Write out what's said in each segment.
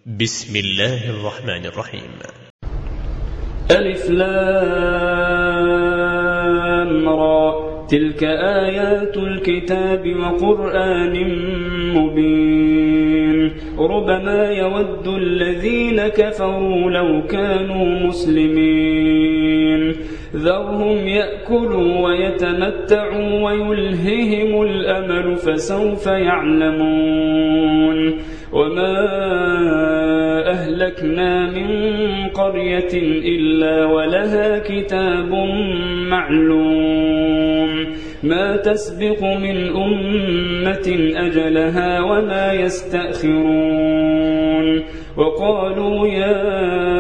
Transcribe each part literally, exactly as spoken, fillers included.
بسم الله الرحمن الرحيم. ألف لام را، تلك آيات الكتاب وقرآن مبين. ربما يود الذين كفروا لو كانوا مسلمين. ذرهم يأكلوا ويتمتعوا ويلههم الأمل فسوف يعلمون. وما أهلكنا من قرية إلا ولها كتاب معلوم، ما تسبق من أمة أجلها وما يستأخرون. وقالوا يا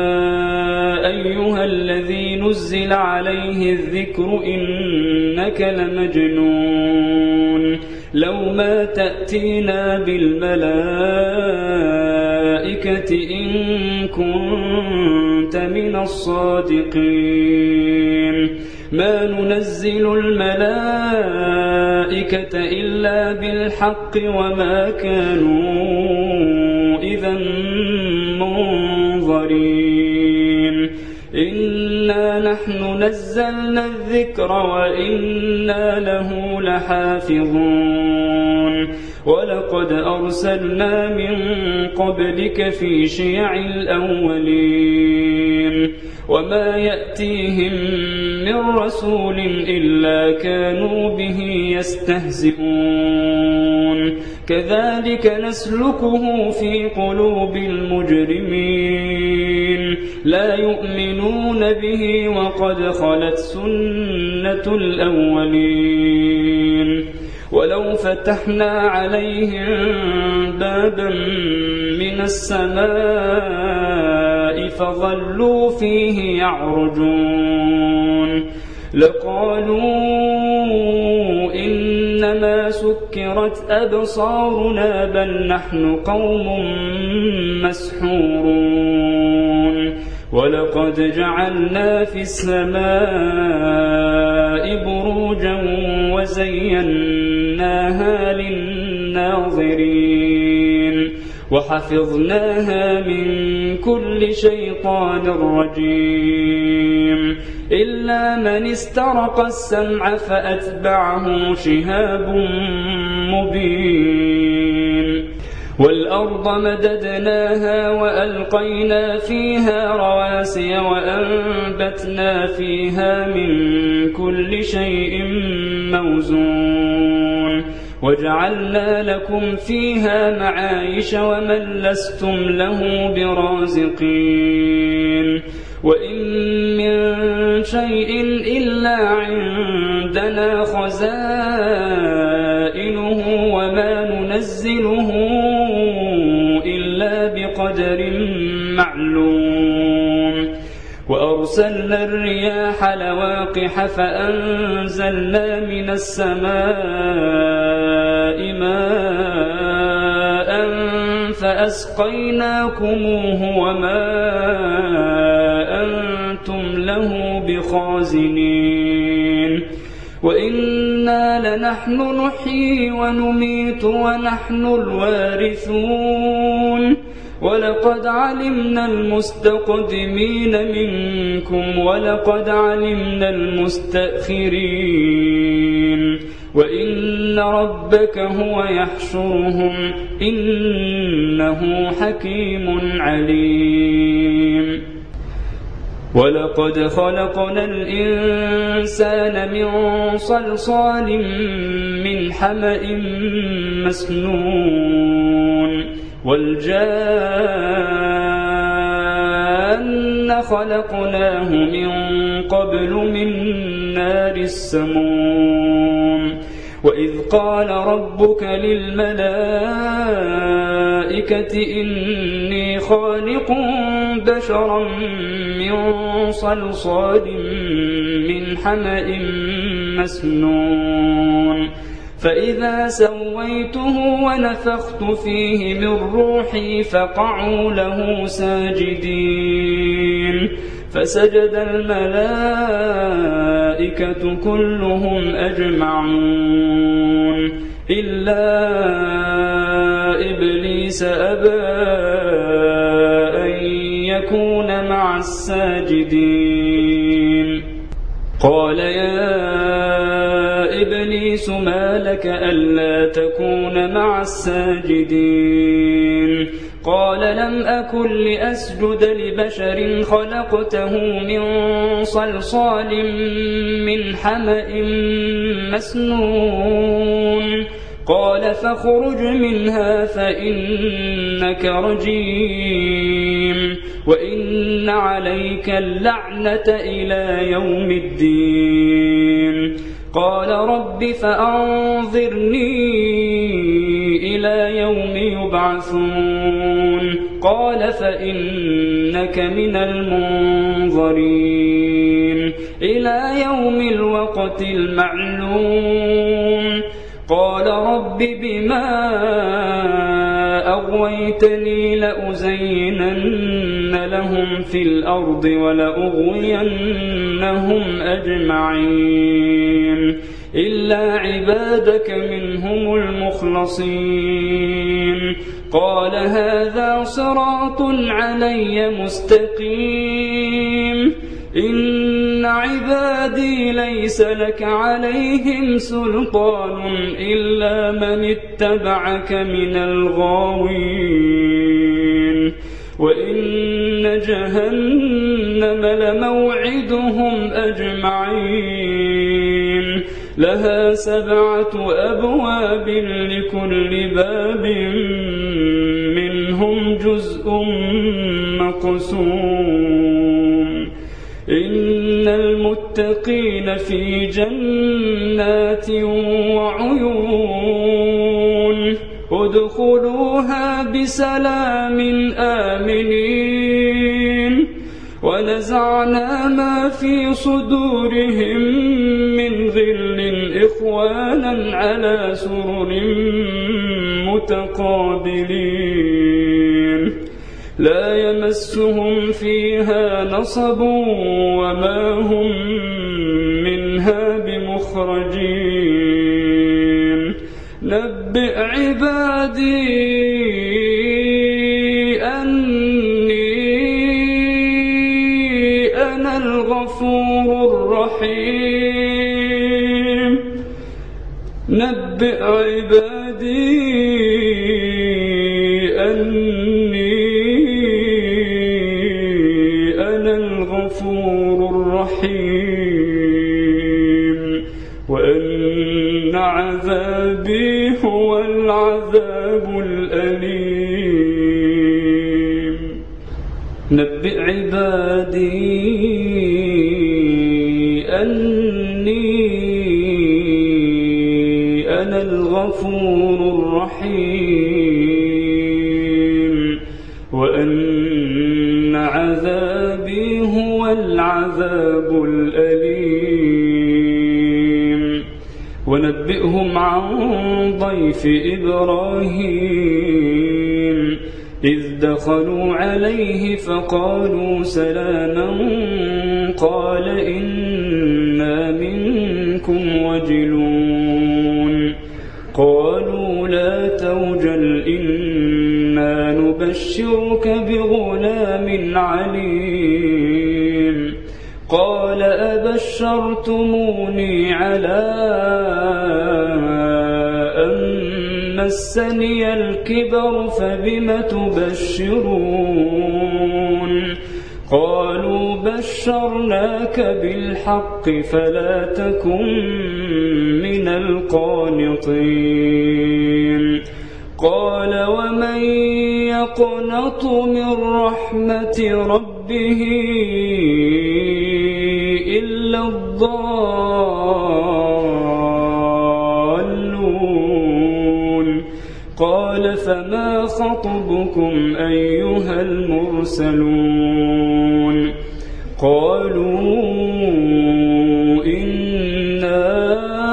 أيها الذي نزل عليه الذكر إنك لمجنون، لو ما تأتينا بالملائكة إن كنت من الصادقين. ما ننزل الملائكة إلا بالحق وما كانوا إذا منظرين. إنا نحن نزلنا الذكر وإنا له لحافظون. ولقد أرسلنا من قبلك في شيع الأولين، وما يأتيهم من رسول إلا كانوا به يستهزئون. كذلك نسلكه في قلوب المجرمين، لا يؤمنون به وقد خلت سنة الأولين. ولو فتحنا عليهم بابا من السماء فظلوا فيه يعرجون لقالوا إنما سكرت أبصارنا بل نحن قوم مسحورون. ولقد جعلنا في السماء بروجا وزيناها للناظرين وحفظناها من كل شيطان رجيم إلا من استرق السمع فأتبعه شهاب مبين. والأرض مددناها وألقينا فيها رواسي وأنبتنا فيها من كل شيء موزون وجعلنا لكم فيها معايش ومن لستم له برازقين. وإن من شيء إلا عندنا خزائنه وما ننزله إلا بقدر معلوم. وأرسلنا الرياح لواقح فأنزلنا من السماء ماء فأسقيناكموه وما أنتم له بخازنين. وإنا لنحن نحيي ونميت ونحن الوارثون. ولقد علمنا المستقدمين منكم ولقد علمنا المستأخرين. وإن ربك هو يحشرهم إنه حكيم عليم. ولقد خلقنا الإنسان من صلصال من حمأ مسنون والجان خلقناه من قبل من نار السموم. وإذ قال ربك للملائكة إني خالق بشرا من صلصال من حمأ مسنون فإذا سويته ونفخت فيه من روحي فقعوا له ساجدين. فسجد الملائكة كلهم أجمعون إلا إبليس أبى الساجدين. قال يا إبليس ما لك ألا تكون مع الساجدين؟ قال لم أكن لأسجد لبشر خلقته من صلصال من حمأ مسنون. قال فاخرج منها فإنك رجيم وإن عليك اللعنة إلى يوم الدين. قال رب فأنظرني إلى يوم يبعثون. قال فإنك من المنظرين إلى يوم الوقت المعلوم. قال رب بما أغويتني لأزينن لهم في الأرض ولأغوينهم أجمعين إلا عبادك منهم المخلصين. قال هذا صراط علي مستقيم إن عبادي ليس لك عليهم سلطان إلا من اتبعك من الغاوين وإن جهنم لموعدهم أجمعين لها سبعة أبواب لكل باب منهم جزء مقسوم. إن المتقين في جنات وعيون ادخلوها بسلام آمنين. ونزعنا ما في صدورهم من غل إخوانا على سرر متقابلين لا يمسهم فيها نصب وما هم منها بمخرجين. نبئ عبادي أني أنا الغفور الرحيم. نبئ عبادي أني أنا الغفور الرحيم وأن عذابي هو العذاب الأليم. نبئ عبادي أني أنا الغفور الرحيم وأن عذابي هو العذاب الأليم. ونبئهم عن ضيف إبراهيم إذ دخلوا عليه فقالوا سلاما قال إنا منكم وجلون. قالوا لا توجل إنا نبشرك بغلام عليم. قال أبشرتموني على أن مسني الكبر فبم تبشرون. قالوا بشرناك بالحق فلا تكن من القانطين. قال ومن يقنط من رحمة ربه إلا الضالون. قال فما خطبكم أيها المرسلون؟ قالوا إنا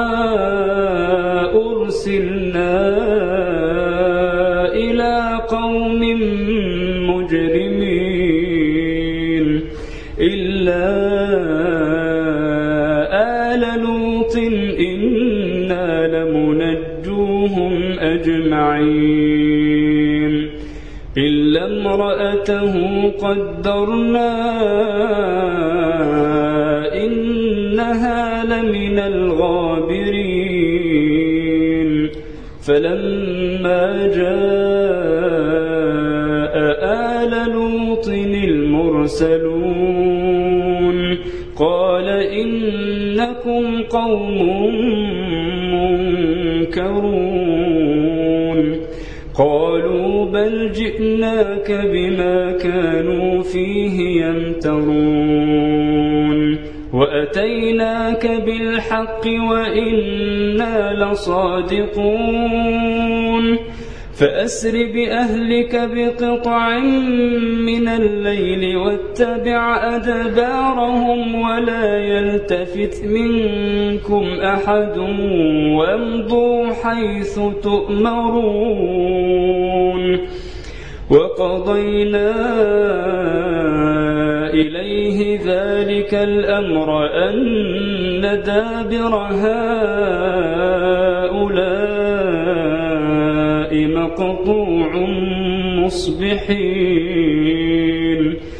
أرسلنا إلى قوم مجرمين إلا آل لوط إنا لمنجوهم أجمعين إلا امرأته قدرنا إنها لمن الغابرين فلما جاء آل لوط المرسلون قال إنكم قوم منكرون قالوا بل جئناك بما كانوا فيه يمترون وأتيناك بالحق وإنا لصادقون فأسر بأهلك بقطع من الليل واتبع أدبارهم ولا يلتفت منكم أحد وامضوا حيث تؤمرون وقضينا إليه ذلك الأمر أن دابر هؤلاء مقطوع مصبحين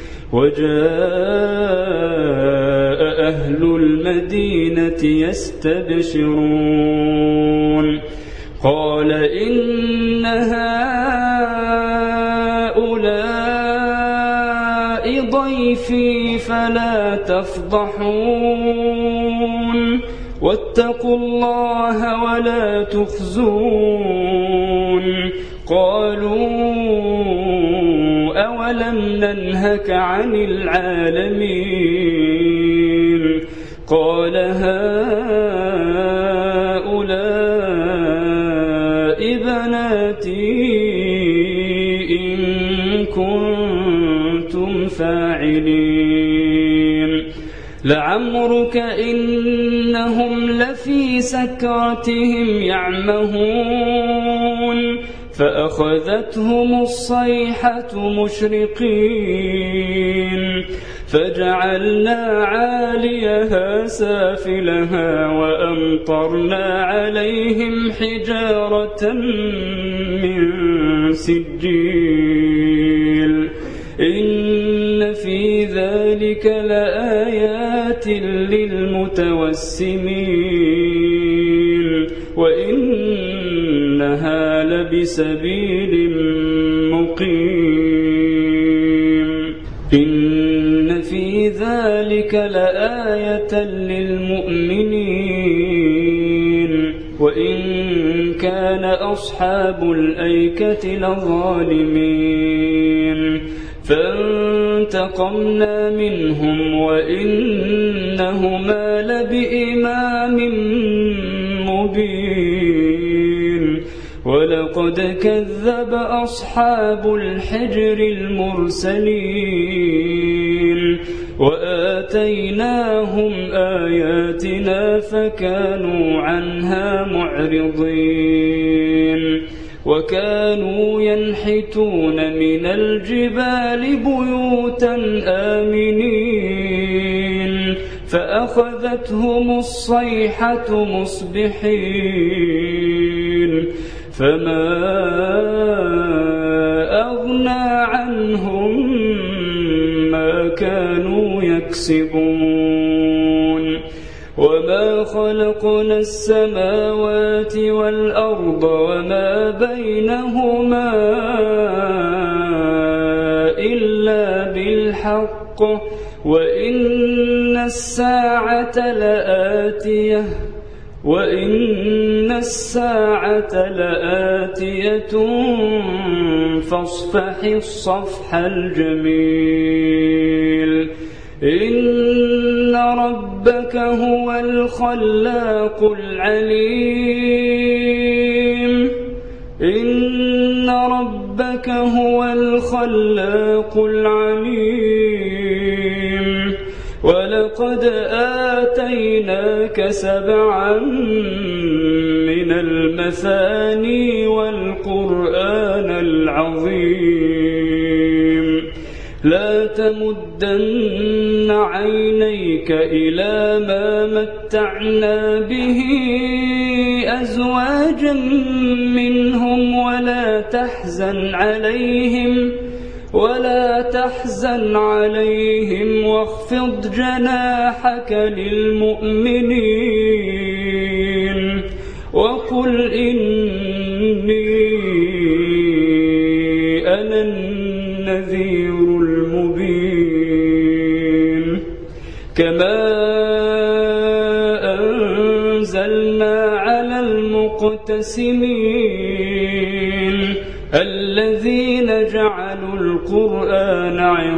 وجاء أهل المدينة يستبشرون قال إن هؤلاء ضيفي فلا تفضحون واتقوا الله ولا تخزون قالوا أولم ننهك عن العالمين قال هؤلاء بناتي إن كنتم فاعلين لعمرك إنهم لفي سكرتهم يعمهون فأخذتهم الصيحة مشرقين فجعلنا عاليها سافلها وأمطرنا عليهم حجارة من سجيل إن في ذلك لآيات للمتوسمين وإنها لبسبيل مقيم إن في ذلك لآية للمؤمنين وإن كان أصحاب الأيكة لظالمين فانتقمنا منهم وإنهما لبإمام مبين ولقد كذب أصحاب الحجر المرسلين وآتيناهم آياتنا فكانوا عنها معرضين وكانوا ينحتون من الجبال بيوتا آمنين فأخذتهم الصيحة مصبحين فما أغنى عنهم ما كانوا يكسبون وما خلقنا السماوات والأرض وما بينهما إلا بالحق وإن الساعة لآتية وإن الساعة لآتية فاصفح الصفح الجميل إن ربك هو الخلاق العليم إن ربك هو الخلاق العليم ولقد آتيناك سبعا من المثاني والقرآن العظيم لا تمدن عينيك إلى ما متعنا به أزواجا منهم ولا تحزن عليهم ولا تحزن عليهم واخفض جناحك للمؤمنين وقل إني أنا النذير المبين كما أنزلنا على المقتسمين الذين جعلوا القرآن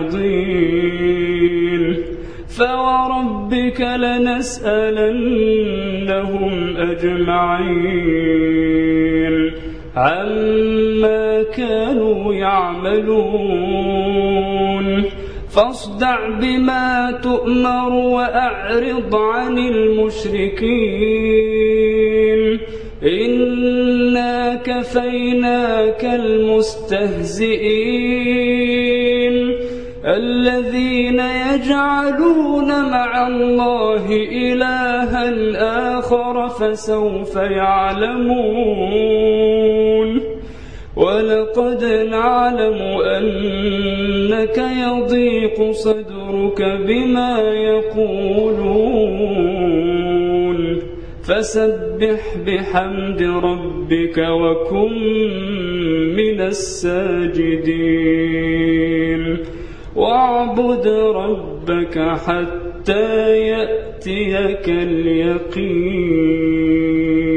عضين فوربك لنسألنهم أجمعين عما كانوا يعملون فاصدع بما تؤمر وأعرض عن المشركين إنا كفيناك المستهزئين الذين يجعلون مع الله إلها آخر فسوف يعلمون ولقد نعلم أنك يضيق صدرك بما يقولون فسبح بحمد ربك وكن من الساجدين واعبد ربك حتى يأتيك اليقين.